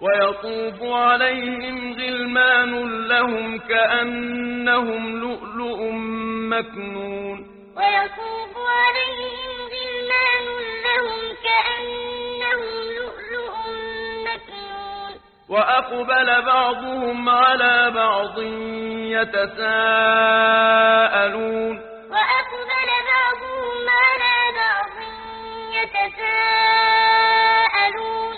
ويطوف عليهم غلمان لهم كأنهم لؤلؤ مكنون ويطوف عليهم غلمان لهم كأنهم لؤلؤ مكنون وأقبل بعضهم على بعض يتساءلون وأقبل بعضهم على بعض يتساءلون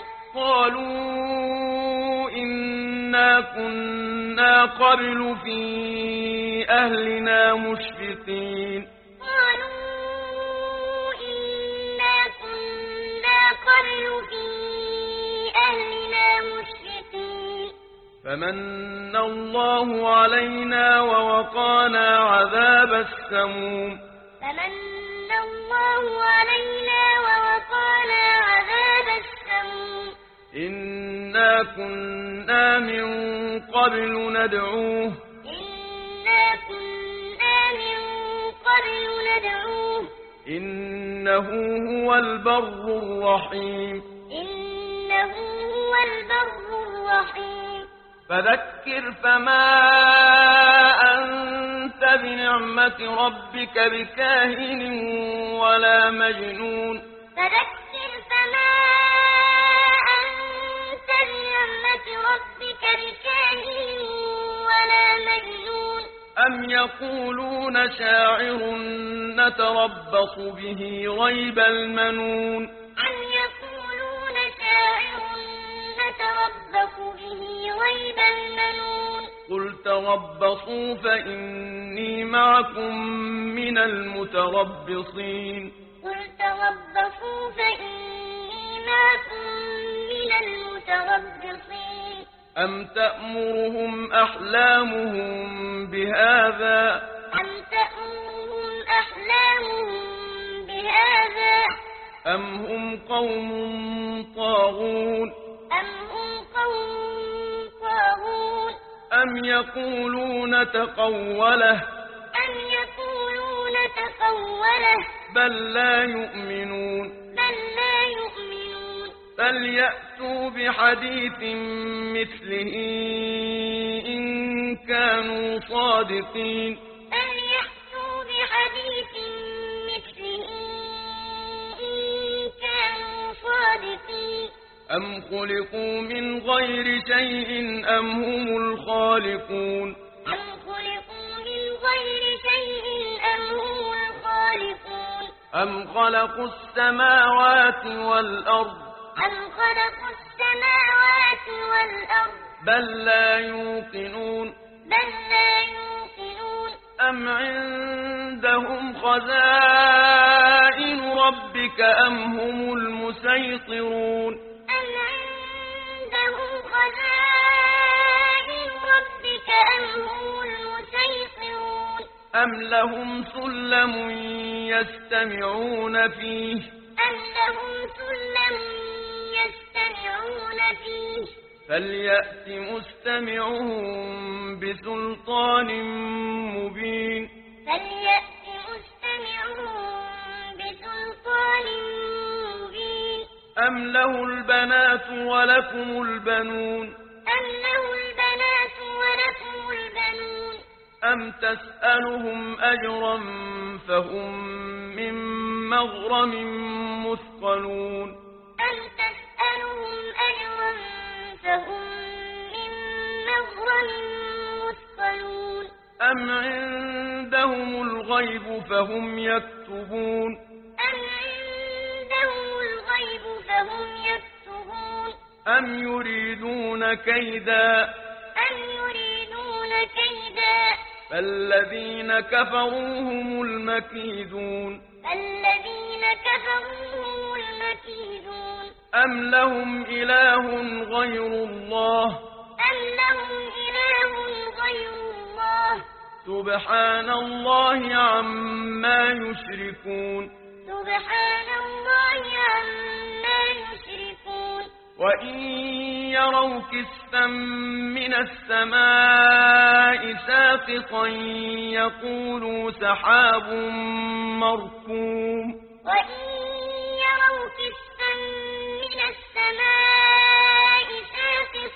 قالوا إنا كنا قبل في أهلنا مشفقين قالوا إنا كنا قبل في أهلنا مشفقين فمن الله علينا ووقانا عذاب السموم فمن الله علينا ووقانا عذاب السموم إنا كنا من قبل ندعوه إنا كنا من قبل ندعوه إنه هو البر الرحيم إنه هو البر الرحيم فذكر فما أنت بنعمة ربك بكاهن ولا مجنون فذكر فما أنت بنعمة ربك بكاهن ولا مجنون أم يقولون شاعر نتربص به ريب المنون أم يقولون شاعر نتربص به ريب المنون قل تربصوا فإني معكم من المتربصين قل تربصوا فإني معكم من المتربصين أم تأمرهم أحلامهم بهذا أم تأمرهم أحلامهم بهذا أم هم قوم طاغون أم هم قوم طاغون أم يقولون تقوله أم يقولون تقوله بل لا يؤمنون بل لا يؤمنون فليأتوا بحديث مثله إن كانوا صادقين فليأتوا بحديث مثله إن كانوا صادقين أم خلقوا من غير شيء أم هم الخالقون أم خلقوا من غير شيء أم هم الخالقون أم خلقوا السماوات والأرض أم خلقوا السماوات والأرض بل لا يوقنون بل لا يوقنون أم عندهم خزائن ربك أم هم المسيطرون أم عندهم خزائن ربك أم هم المسيطرون أم لهم سلم يستمعون فيه أم لهم سلم يستمعون فيه فليأت مستمعهم بسلطان مبين فليأت مستمعهم بسلطان مبين أم له البنات ولكم البنون أم له البنات ولكم البنون أم تسألهم أجرا فهم من مغرم مثقلون أم تسألهم أجرا فهم من مغرم مثقلون أم عندهم الغيب فهم يكتبون أم عندهم الغيب فهم يكتبون أم يريدون كيدا أم يريدون كيدا فالذين كفروا هم المكيدون الذين كفروا هم المكيدون أم لهم إله غير الله أم لهم إله غير الله سبحان الله عما يشركون سبحان الله عما يشركون وإن يروا كسفا من السماء ساقطا يقولوا سحاب مركوم وإن يروا كسفا من السماء ساقطا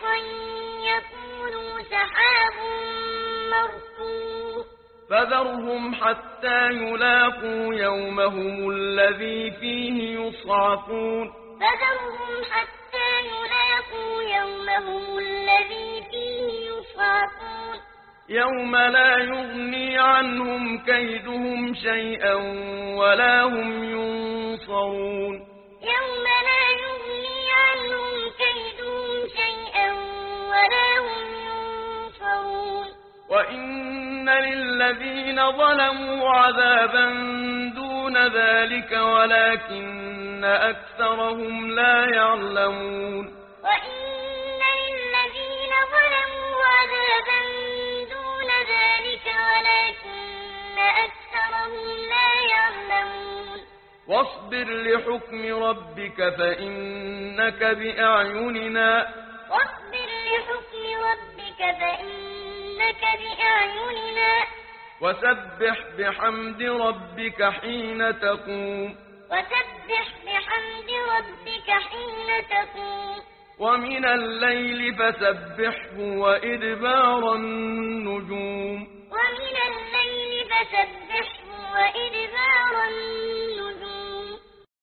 فذرهم حتى يلاقوا يومهم الذي فيه يصعقون فذرهم حتى يلاقوا يومهم الذي فيه يصعقون يوم لا يغني عنهم كيدهم شيئا ولا هم ينصرون يوم لا يغني عنهم كيدهم شيئا ولا هم ينصرون وإن للذين ظلموا عذابا دون ذلك ولكن أكثرهم لا يعلمون وإن للذين ظلموا عذابا دون ذلك ولكن أكثرهم لا يعلمون واصبر لحكم ربك فإنك بأعيننا واصبر لحكم ربك فإنك بأعيننا وسبح بحمد ربك حين تقوم وسبح بحمد ربك حين تقوم ومن الليل فسبحه وإدبار النجوم ومن الليل فسبحه وإدبار النجوم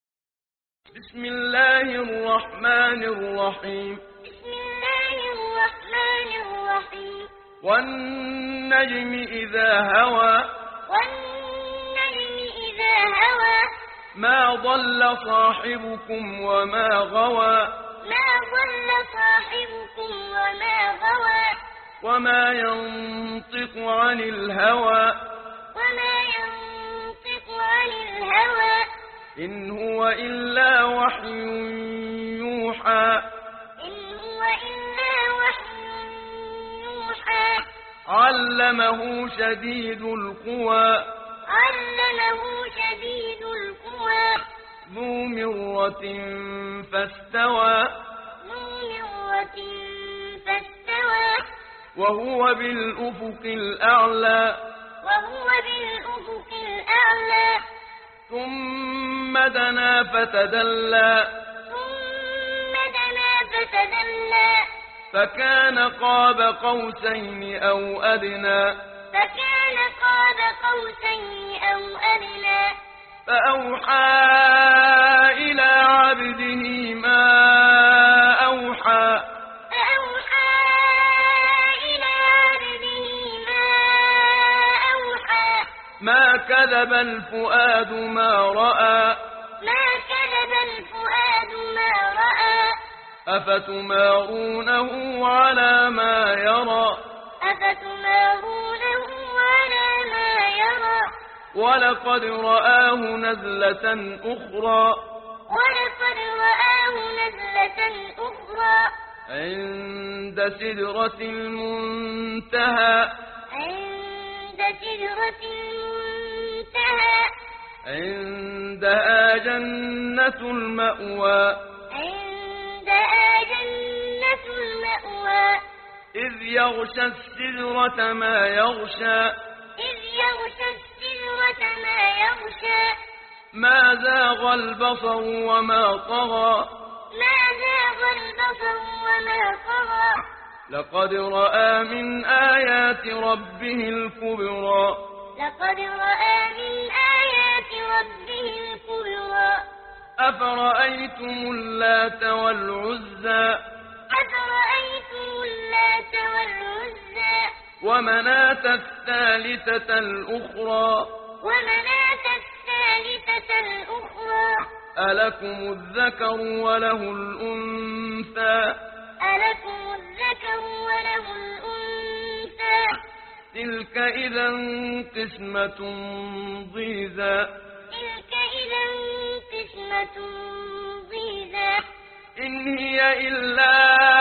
بسم الله الرحمن الرحيم بسم الله الرحمن الرحيم والنجم إذا هوى والنجم إذا هوى ما ضل صاحبكم وما غوى ما ضل صاحبكم وما غوى وما ينطق عن الهوى وما ينطق عن الهوى إن هو إلا وحي يوحى إن هو إلا وحي يوحى علمه شديد القوى علمه شديد القوى ذو مرة فاستوى ذو مرة فاستوى وهو بالأفق الأعلى وهو بالأفق الأعلى ثم دنا فتدلى ثم دنا فتدلى فكان قاب قوسين أو أدنى فكان قاب قوسين أو أدنى فأوحى إلى عبده ما أوحى فأوحى إلى عبده ما أوحى ما كذب الفؤاد ما رأى ما كذب الفؤاد ما رأى أفتمارونه على ما يرى أفتمارونه على ما يرى ولقد رآه نزلة أخرى ولقد رآه نزلة أخرى عند سدرة المنتهى عند سدرة المنتهى عندها جنة المأوى عندها جنة المأوى إذ يغشى السدرة ما يغشى إذ يغشى السدرة ما يغشى ما زاغ البصر وما طغى ما زاغ البصر وما طغى لقد رأى من آيات ربه الكبرى لقد رأى من آيات ربه الكبرى أفرأيتم اللات والعزى أفرأيتم اللات والعزى ومناة الثالثة الأخرى ومناة الثالثة الأخرى ألكم الذكر وله الأنثى ألكم الذكر وله الأنثى تلك إذا قسمة ضيزى تلك إذا قسمة ضيزى إن هي إلا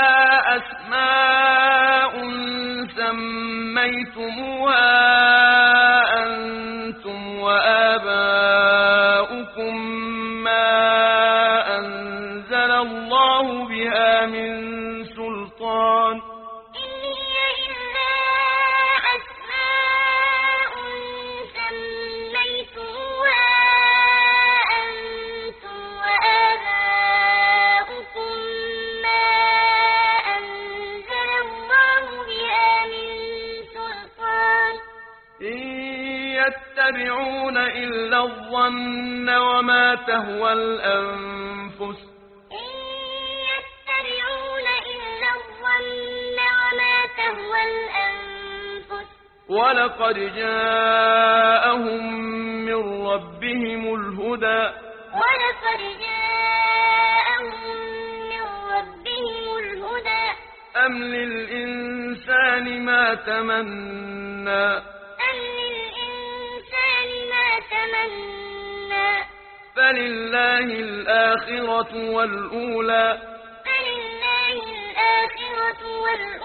أسماء سميتموها أنتم وآباؤكم ما أنزل الله بها من سلطان إن هي إلا أسماء سميتموها أنتم وآباؤكم ما أنزل الله بها من سلطان يتبعون إلا الظن وما تهوى الأنفس إن يتبعون إلا الظن وما تهوى الأنفس ولقد جاءهم من ربهم الهدى ولقد جاءهم من ربهم الهدى أم للإنسان ما تمنى أم للإنسان ما تمنى فلله الآخرة والأولى فلله الآخرة والأولى